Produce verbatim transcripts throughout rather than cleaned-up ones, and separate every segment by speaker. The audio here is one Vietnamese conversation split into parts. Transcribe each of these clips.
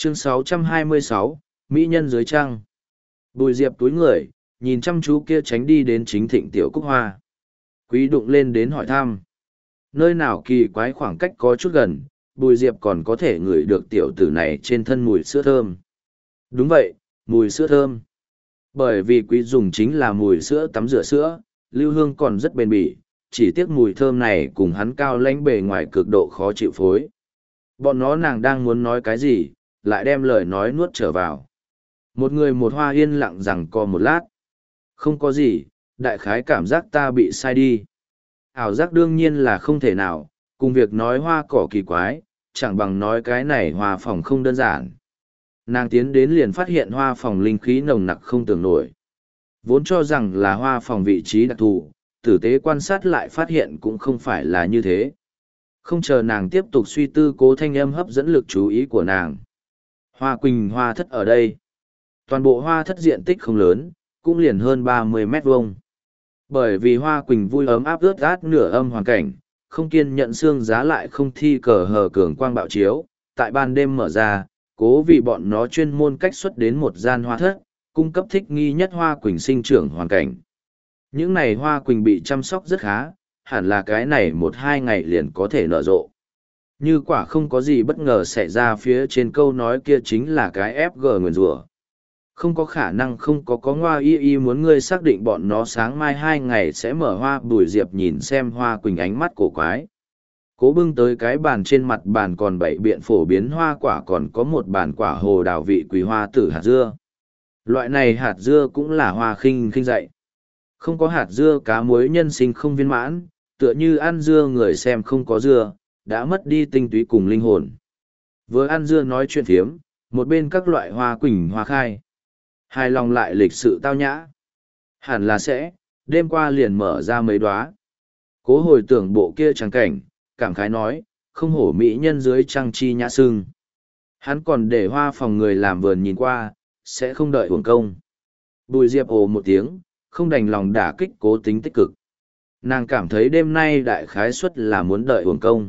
Speaker 1: Chương sáu trăm hai mươi sáu, Mỹ nhân dưới trăng. Bùi Diệp túi người, nhìn chăm chú kia tránh đi đến chính thịnh tiểu cúc hoa. Quý đụng lên đến hỏi thăm. Nơi nào kỳ quái khoảng cách có chút gần, Bùi Diệp còn có thể ngửi được tiểu tử này trên thân mùi sữa thơm. Đúng vậy, mùi sữa thơm. Bởi vì quý dùng chính là mùi sữa tắm rửa sữa, lưu hương còn rất bền bỉ, chỉ tiếc mùi thơm này cùng hắn cao lãnh bề ngoài cực độ khó chịu phối. Bọn nó nàng đang muốn nói cái gì, lại đem lời nói nuốt trở vào. Một người một hoa yên lặng rằng co một lát. Không có gì, đại khái cảm giác ta bị sai đi. Ảo giác đương nhiên là không thể nào, cùng việc nói hoa cỏ kỳ quái, chẳng bằng nói cái này hoa phòng không đơn giản. Nàng tiến đến liền phát hiện hoa phòng linh khí nồng nặc không tưởng nổi. Vốn cho rằng là hoa phòng vị trí đặc thù, tử tế quan sát lại phát hiện cũng không phải là như thế. Không chờ nàng tiếp tục suy tư, cố thanh âm hấp dẫn lực chú ý của nàng. Hoa quỳnh hoa thất ở đây. Toàn bộ hoa thất diện tích không lớn, cũng liền hơn ba mươi mét vuông. Bởi vì hoa quỳnh vui ấm áp ướt át nửa âm hoàn cảnh, không kiên nhận xương giá lại không thi cờ hờ cường quang bạo chiếu, tại ban đêm mở ra, cố vì bọn nó chuyên môn cách xuất đến một gian hoa thất, cung cấp thích nghi nhất hoa quỳnh sinh trưởng hoàn cảnh. Những này hoa quỳnh bị chăm sóc rất khá, hẳn là cái này một hai ngày liền có thể nở rộ. Như quả không có gì bất ngờ xảy ra, phía trên câu nói kia chính là cái ép giê nguyền rủa. Không có khả năng không có có ngoa y y muốn ngươi xác định bọn nó sáng mai hai ngày sẽ mở hoa. Bùi Diệp nhìn xem hoa quỳnh ánh mắt cổ quái. Cố bưng tới cái bàn, trên mặt bàn còn bảy biện phổ biến hoa quả, còn có một bàn quả hồ đào vị quý hoa tử hạt dưa. Loại này hạt dưa cũng là hoa khinh khinh dạy. Không có hạt dưa cá muối nhân sinh không viên mãn, tựa như ăn dưa người xem không có dưa, đã mất đi tinh túy cùng linh hồn. Vừa ăn dưa nói chuyện phiếm, một bên các loại hoa quỳnh hoa khai. Hài lòng lại lịch sự tao nhã. Hẳn là sẽ, đêm qua liền mở ra mấy đóa. Cố hồi tưởng bộ kia trắng cảnh, cảm khái nói, không hổ mỹ nhân dưới trăng chi nhã sưng. Hắn còn để hoa phòng người làm vườn nhìn qua, sẽ không đợi uổng công. Bùi Diệp ồ một tiếng, không đành lòng đả kích cố tính tích cực. Nàng cảm thấy đêm nay đại khái suất là muốn đợi uổng công.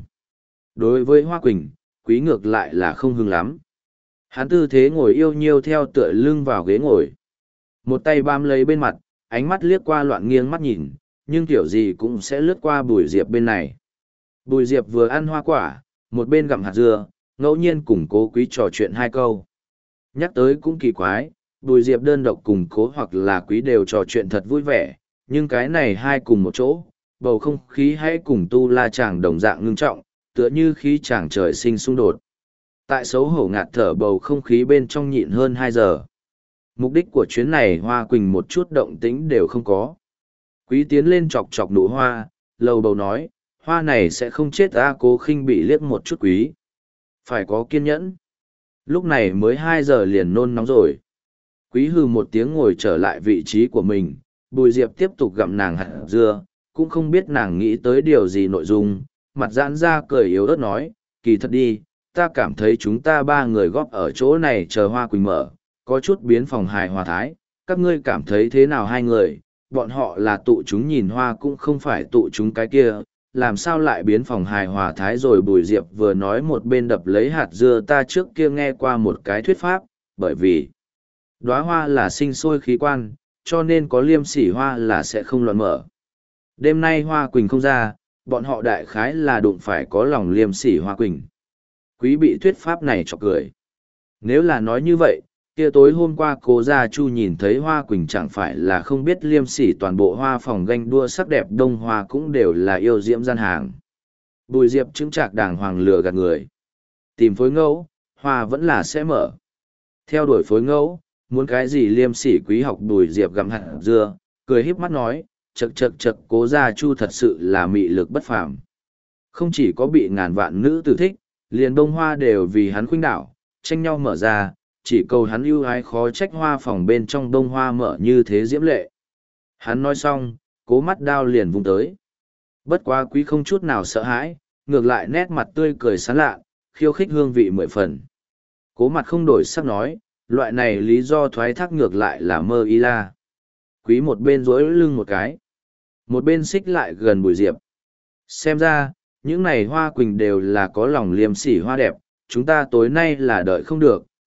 Speaker 1: Đối với hoa quỳnh, quý ngược lại là không hưng lắm. Hắn tư thế ngồi yêu nhiêu theo tựa lưng vào ghế ngồi. Một tay bám lấy bên mặt, ánh mắt liếc qua loạn nghiêng mắt nhìn, nhưng kiểu gì cũng sẽ lướt qua Bùi Diệp bên này. Bùi Diệp vừa ăn hoa quả, một bên gặm hạt dưa, ngẫu nhiên cùng cố quý trò chuyện hai câu. Nhắc tới cũng kỳ quái, Bùi Diệp đơn độc cùng cố hoặc là quý đều trò chuyện thật vui vẻ, nhưng cái này hai cùng một chỗ, bầu không khí hãy cùng tu la chàng đồng dạng ngưng trọng, tựa như khí chàng trời sinh xung đột. Tại xấu hổ ngạt thở bầu không khí bên trong nhịn hơn hai giờ. Mục đích của chuyến này hoa quỳnh một chút động tĩnh đều không có. Quý tiến lên chọc chọc nụ hoa, lầu bầu nói, hoa này sẽ không chết ta. Cố khinh bị liếc một chút quý. Phải có kiên nhẫn. Lúc này mới hai giờ liền nôn nóng rồi. Quý hừ một tiếng ngồi trở lại vị trí của mình, Bùi Diệp tiếp tục gặm nàng hạt dưa, cũng không biết nàng nghĩ tới điều gì nội dung, mặt giãn ra cười yếu ớt nói, kỳ thật đi, ta cảm thấy chúng ta ba người góp ở chỗ này chờ hoa quỳnh mở, có chút biến phòng hài hòa thái, các ngươi cảm thấy thế nào hai người, bọn họ là tụ chúng nhìn hoa cũng không phải tụ chúng cái kia, làm sao lại biến phòng hài hòa thái rồi. Bùi Diệp vừa nói một bên đập lấy hạt dưa, ta trước kia nghe qua một cái thuyết pháp, bởi vì đóa hoa là sinh sôi khí quan, cho nên có liêm sỉ hoa là sẽ không loạn mở. Đêm nay hoa quỳnh không ra, bọn họ đại khái là đụng phải có lòng liêm sỉ hoa quỳnh. Quý bị thuyết pháp này chọc cười. Nếu là nói như vậy, kia tối hôm qua cố gia chu nhìn thấy hoa quỳnh chẳng phải là không biết liêm sỉ toàn bộ hoa phòng ganh đua sắc đẹp đông hoa cũng đều là yêu diễm gian hàng. Bùi Diệp chứng trạc đàng hoàng lừa gạt người. Tìm phối ngẫu, hoa vẫn là sẽ mở. Theo đuổi phối ngẫu, muốn cái gì liêm sỉ quý học. Bùi Diệp gặm hạt dưa, cười híp mắt nói, chật chật chật cố gia chu thật sự là mị lực bất phàm. Không chỉ có bị ngàn vạn nữ tử thích, liền bông hoa đều vì hắn khuynh đảo, tranh nhau mở ra, chỉ cầu hắn ưu ái khó trách hoa phòng bên trong bông hoa mở như thế diễm lệ. Hắn nói xong, cố mắt đao liền vung tới. Bất quá quý không chút nào sợ hãi, ngược lại nét mặt tươi cười sán lạ, khiêu khích hương vị mười phần. Cố mặt không đổi sắc nói, loại này lý do thoái thác ngược lại là mơ y la. Quý một bên rối lưng một cái, một bên xích lại gần Bùi Diệp. Xem ra, những này hoa quỳnh đều là có lòng liêm sỉ hoa đẹp, chúng ta tối nay là đợi không được,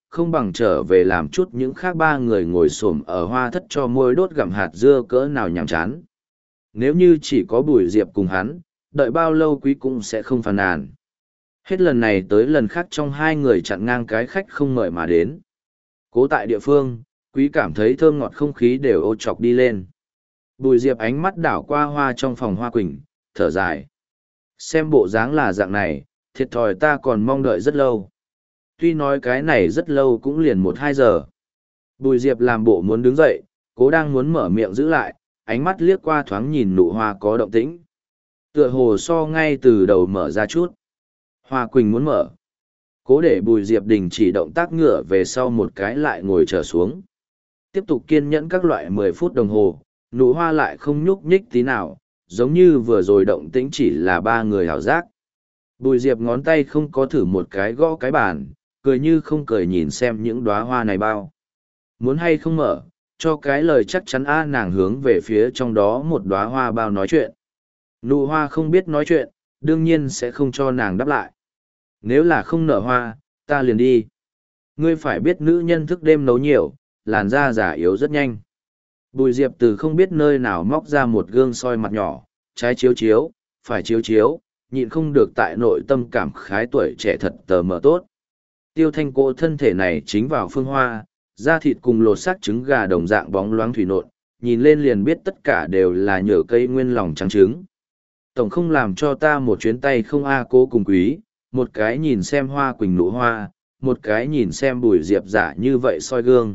Speaker 1: không bằng trở về làm chút những khác ba người ngồi xổm ở hoa thất cho môi đốt gặm hạt dưa cỡ nào nhàm chán. Nếu như chỉ có Bùi Diệp cùng hắn, đợi bao lâu quý cũng sẽ không phàn nàn. Hết lần này tới lần khác trong hai người chặn ngang cái khách không mời mà đến. Cố tại địa phương, quý cảm thấy thơm ngọt không khí đều ô chọc đi lên. Bùi Diệp ánh mắt đảo qua hoa trong phòng hoa quỳnh, thở dài. Xem bộ dáng là dạng này, thiệt thòi ta còn mong đợi rất lâu. Tuy nói cái này rất lâu cũng liền một hai giờ. Bùi Diệp làm bộ muốn đứng dậy, cố đang muốn mở miệng giữ lại, ánh mắt liếc qua thoáng nhìn nụ hoa có động tĩnh. Tựa hồ so ngay từ đầu mở ra chút. Hoa quỳnh muốn mở. Cố để Bùi Diệp đình chỉ động tác ngựa về sau một cái lại ngồi trở xuống. Tiếp tục kiên nhẫn các loại mười phút đồng hồ, nụ hoa lại không nhúc nhích tí nào, giống như vừa rồi động tĩnh chỉ là ba người hảo giác. Bùi Diệp ngón tay không có thử một cái gõ cái bàn, cười như không cười nhìn xem những đóa hoa này bao. Muốn hay không mở, cho cái lời chắc chắn a nàng hướng về phía trong đó một đóa hoa bao nói chuyện. Nụ hoa không biết nói chuyện, đương nhiên sẽ không cho nàng đáp lại. Nếu là không nở hoa, ta liền đi. Ngươi phải biết nữ nhân thức đêm nấu nhiều, làn da già yếu rất nhanh. Bùi Diệp từ không biết nơi nào móc ra một gương soi mặt nhỏ, trái chiếu chiếu, phải chiếu chiếu, nhịn không được tại nội tâm cảm khái tuổi trẻ thật tờ mờ tốt. Tiêu Thanh cô thân thể này chính vào phương hoa, da thịt cùng lột xác trứng gà đồng dạng bóng loáng thủy nộn, nhìn lên liền biết tất cả đều là nhờ cây nguyên lòng trắng trứng. Tổng không làm cho ta một chuyến tay không a cố cùng quý, một cái nhìn xem hoa quỳnh nụ hoa, một cái nhìn xem Bùi Diệp giả như vậy soi gương.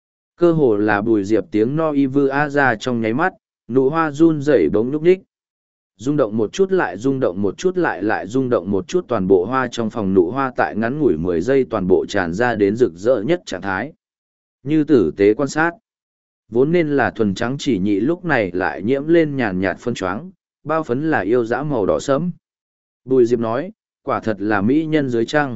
Speaker 1: Cơ hồ là Bùi Diệp tiếng no y vư a ra trong nháy mắt, nụ hoa run rẩy bỗng nhúc nhích. Rung động một chút lại rung động một chút lại lại rung động một chút, toàn bộ hoa trong phòng nụ hoa tại ngắn ngủi mười giây toàn bộ tràn ra đến rực rỡ nhất trạng thái. Như tử tế quan sát, vốn nên là thuần trắng chỉ nhị lúc này lại nhiễm lên nhàn nhạt phân choáng, bao phấn là yêu dã màu đỏ sẫm. Bùi Diệp nói, quả thật là mỹ nhân dưới trăng.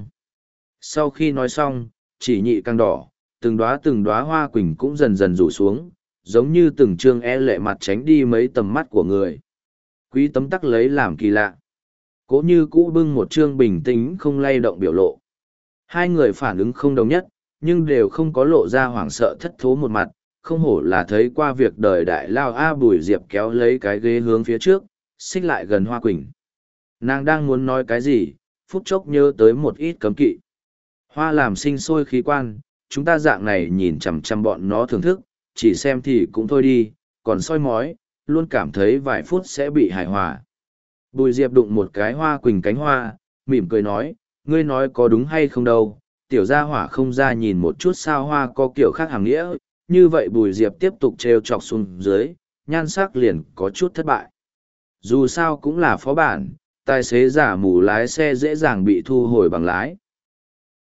Speaker 1: Sau khi nói xong, chỉ nhị càng đỏ, từng đóa từng đóa hoa quỳnh cũng dần dần rủ xuống, giống như từng trương e lệ mặt tránh đi mấy tầm mắt của người. Quý tấm tắc lấy làm kỳ lạ. Cố như cũ bưng một trương bình tĩnh không lay động biểu lộ. Hai người phản ứng không đồng nhất, nhưng đều không có lộ ra hoảng sợ thất thố một mặt, không hổ là thấy qua việc đời đại lao a. Bùi Diệp kéo lấy cái ghế hướng phía trước, xích lại gần hoa quỳnh. Nàng đang muốn nói cái gì, phút chốc nhớ tới một ít cấm kỵ. Hoa làm sinh sôi khí quan, chúng ta dạng này nhìn chằm chằm bọn nó thưởng thức, chỉ xem thì cũng thôi đi, còn soi mói, luôn cảm thấy vài phút sẽ bị hài hòa. Bùi Diệp đụng một cái hoa quỳnh cánh hoa, mỉm cười nói, ngươi nói có đúng hay không đâu, tiểu gia hỏa không ra nhìn một chút sao hoa có kiểu khác hàng nghĩa, như vậy Bùi Diệp tiếp tục trêu chọc xuống dưới, nhan sắc liền có chút thất bại. Dù sao cũng là phó bản, tài xế giả mù lái xe dễ dàng bị thu hồi bằng lái.